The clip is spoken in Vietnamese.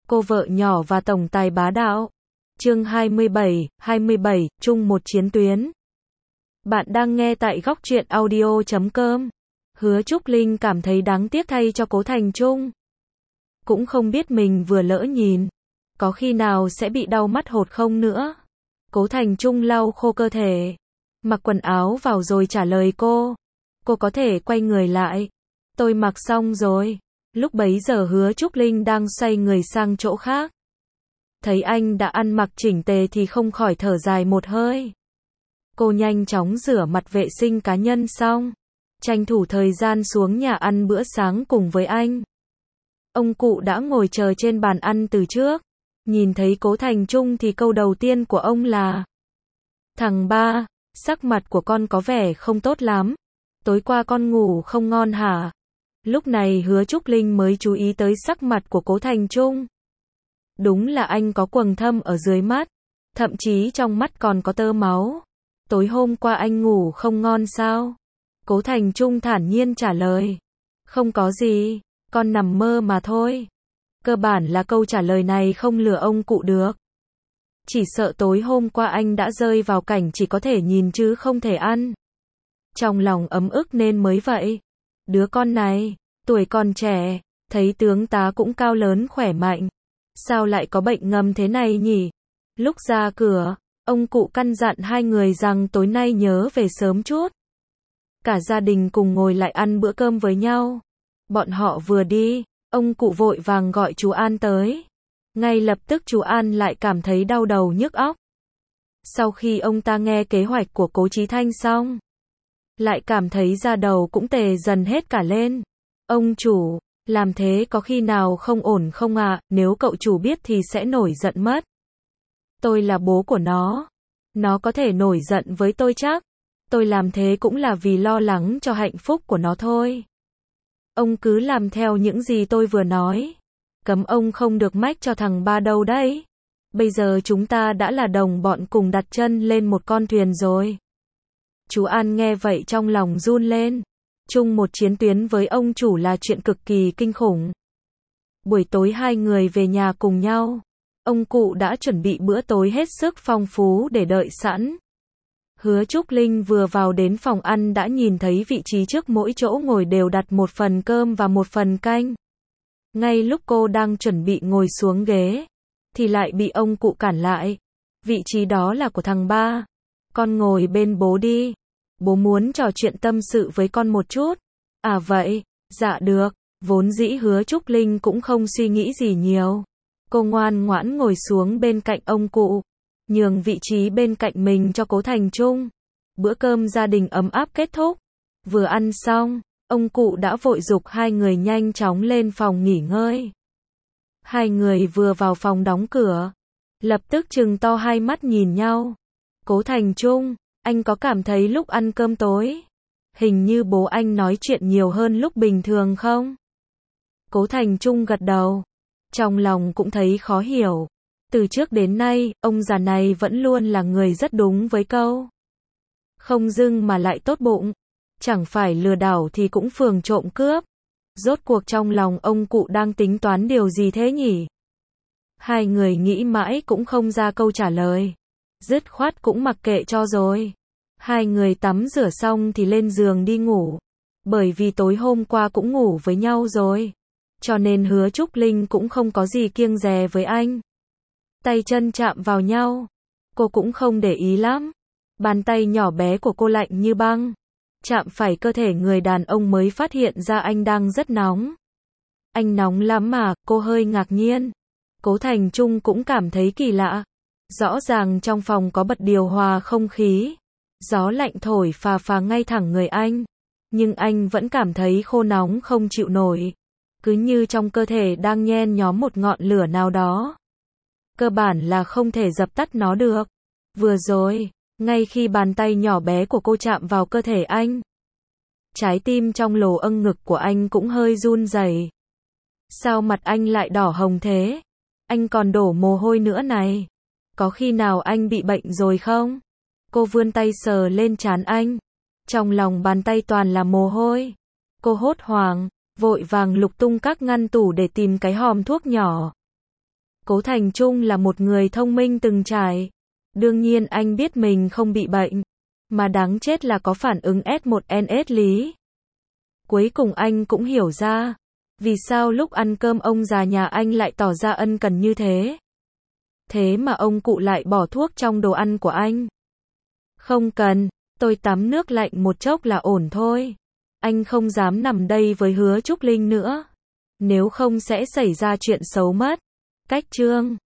Cô vợ nhỏ và tổng tài bá đạo. Chương 27, chung một chiến tuyến. Bạn đang nghe tại góc truyện audio.com. Hứa Trúc Linh cảm thấy đáng tiếc thay cho Cố Thành Trung. Cũng không biết mình vừa lỡ nhìn, có khi nào sẽ bị đau mắt hột không nữa. Cố Thành Trung lau khô cơ thể, mặc quần áo vào rồi trả lời cô. Cô có thể quay người lại. Tôi mặc xong rồi. Lúc bấy giờ Hứa Trúc Linh đang xoay người sang chỗ khác. Thấy anh đã ăn mặc chỉnh tề thì không khỏi thở dài một hơi. Cô nhanh chóng rửa mặt vệ sinh cá nhân xong, tranh thủ thời gian xuống nhà ăn bữa sáng cùng với anh. Ông cụ đã ngồi chờ trên bàn ăn từ trước. Nhìn thấy Cố Thành Trung thì câu đầu tiên của ông là: "Thằng ba, sắc mặt của con có vẻ không tốt lắm. Tối qua con ngủ không ngon hả?" Lúc này Hứa Trúc Linh mới chú ý tới sắc mặt của Cố Thành Trung. Đúng là anh có quầng thâm ở dưới mắt, thậm chí trong mắt còn có tơ máu. Tối hôm qua anh ngủ không ngon sao? Cố Thành Trung thản nhiên trả lời. Không có gì, con nằm mơ mà thôi. Cơ bản là câu trả lời này không lừa ông cụ được. Chỉ sợ tối hôm qua anh đã rơi vào cảnh chỉ có thể nhìn chứ không thể ăn. Trong lòng ấm ức nên mới vậy. Đứa con này, tuổi còn trẻ, thấy tướng tá cũng cao lớn khỏe mạnh. Sao lại có bệnh ngầm thế này nhỉ? Lúc ra cửa, ông cụ căn dặn hai người rằng tối nay nhớ về sớm chút. Cả gia đình cùng ngồi lại ăn bữa cơm với nhau. Bọn họ vừa đi, ông cụ vội vàng gọi chú An tới. Ngay lập tức chú An lại cảm thấy đau đầu nhức óc. Sau khi ông ta nghe kế hoạch của Cố Chí Thanh xong, lại cảm thấy da đầu cũng tê dần hết cả lên. Ông chủ, làm thế có khi nào không ổn không ạ? Nếu cậu chủ biết thì sẽ nổi giận mất. Tôi là bố của nó có thể nổi giận với tôi chắc. Tôi làm thế cũng là vì lo lắng cho hạnh phúc của nó thôi. Ông cứ làm theo những gì tôi vừa nói. Cấm ông không được mách cho thằng ba đâu đấy. Bây giờ chúng ta đã là đồng bọn cùng đặt chân lên một con thuyền rồi. Chú An nghe vậy trong lòng run lên. Chung một chiến tuyến với ông chủ là chuyện cực kỳ kinh khủng. Buổi tối hai người về nhà cùng nhau. Ông cụ đã chuẩn bị bữa tối hết sức phong phú để đợi sẵn. Hứa Trúc Linh vừa vào đến phòng ăn đã nhìn thấy vị trí trước mỗi chỗ ngồi đều đặt một phần cơm và một phần canh. Ngay lúc cô đang chuẩn bị ngồi xuống ghế, thì lại bị ông cụ cản lại. Vị trí đó là của thằng ba. Con ngồi bên bố đi. Bố muốn trò chuyện tâm sự với con một chút. À vậy, dạ được. Vốn dĩ Hứa Trúc Linh cũng không suy nghĩ gì nhiều. Cô ngoan ngoãn ngồi xuống bên cạnh ông cụ, nhường vị trí bên cạnh mình cho Cố Thành Trung. Bữa cơm gia đình ấm áp kết thúc. Vừa ăn xong, ông cụ đã vội giục hai người nhanh chóng lên phòng nghỉ ngơi. Hai người vừa vào phòng đóng cửa, lập tức trừng to hai mắt nhìn nhau. Cố Thành Trung, anh có cảm thấy lúc ăn cơm tối, hình như bố anh nói chuyện nhiều hơn lúc bình thường không? Cố Thành Trung gật đầu. Trong lòng cũng thấy khó hiểu. Từ trước đến nay, ông già này vẫn luôn là người rất đúng với câu. Không dưng mà lại tốt bụng. Chẳng phải lừa đảo thì cũng phường trộm cướp. Rốt cuộc trong lòng ông cụ đang tính toán điều gì thế nhỉ? Hai người nghĩ mãi cũng không ra câu trả lời. Dứt khoát cũng mặc kệ cho rồi. Hai người tắm rửa xong thì lên giường đi ngủ. Bởi vì tối hôm qua cũng ngủ với nhau rồi. Cho nên Hứa Trúc Linh cũng không có gì kiêng dè với anh. Tay chân chạm vào nhau. Cô cũng không để ý lắm. Bàn tay nhỏ bé của cô lạnh như băng. Chạm phải cơ thể người đàn ông mới phát hiện ra anh đang rất nóng. Anh nóng lắm mà, cô hơi ngạc nhiên. Cố Thành Trung cũng cảm thấy kỳ lạ. Rõ ràng trong phòng có bật điều hòa không khí. Gió lạnh thổi phà phà ngay thẳng người anh. Nhưng anh vẫn cảm thấy khô nóng không chịu nổi. Cứ như trong cơ thể đang nhen nhóm một ngọn lửa nào đó. Cơ bản là không thể dập tắt nó được. Vừa rồi, ngay khi bàn tay nhỏ bé của cô chạm vào cơ thể anh, trái tim trong lồ âng ngực của anh cũng hơi run rẩy. Sao mặt anh lại đỏ hồng thế? Anh còn đổ mồ hôi nữa này. Có khi nào anh bị bệnh rồi không? Cô vươn tay sờ lên trán anh. Trong lòng bàn tay toàn là mồ hôi. Cô hốt hoảng, vội vàng lục tung các ngăn tủ để tìm cái hòm thuốc nhỏ. Cố Thành Trung là một người thông minh từng trải. Đương nhiên anh biết mình không bị bệnh. Mà đáng chết là có phản ứng S1NS lý. Cuối cùng anh cũng hiểu ra. Vì sao lúc ăn cơm ông già nhà anh lại tỏ ra ân cần như thế. Thế mà ông cụ lại bỏ thuốc trong đồ ăn của anh. Không cần, tôi tắm nước lạnh một chốc là ổn thôi. Anh không dám nằm đây với Hứa Trúc Linh nữa. Nếu không sẽ xảy ra chuyện xấu mất. Cách chương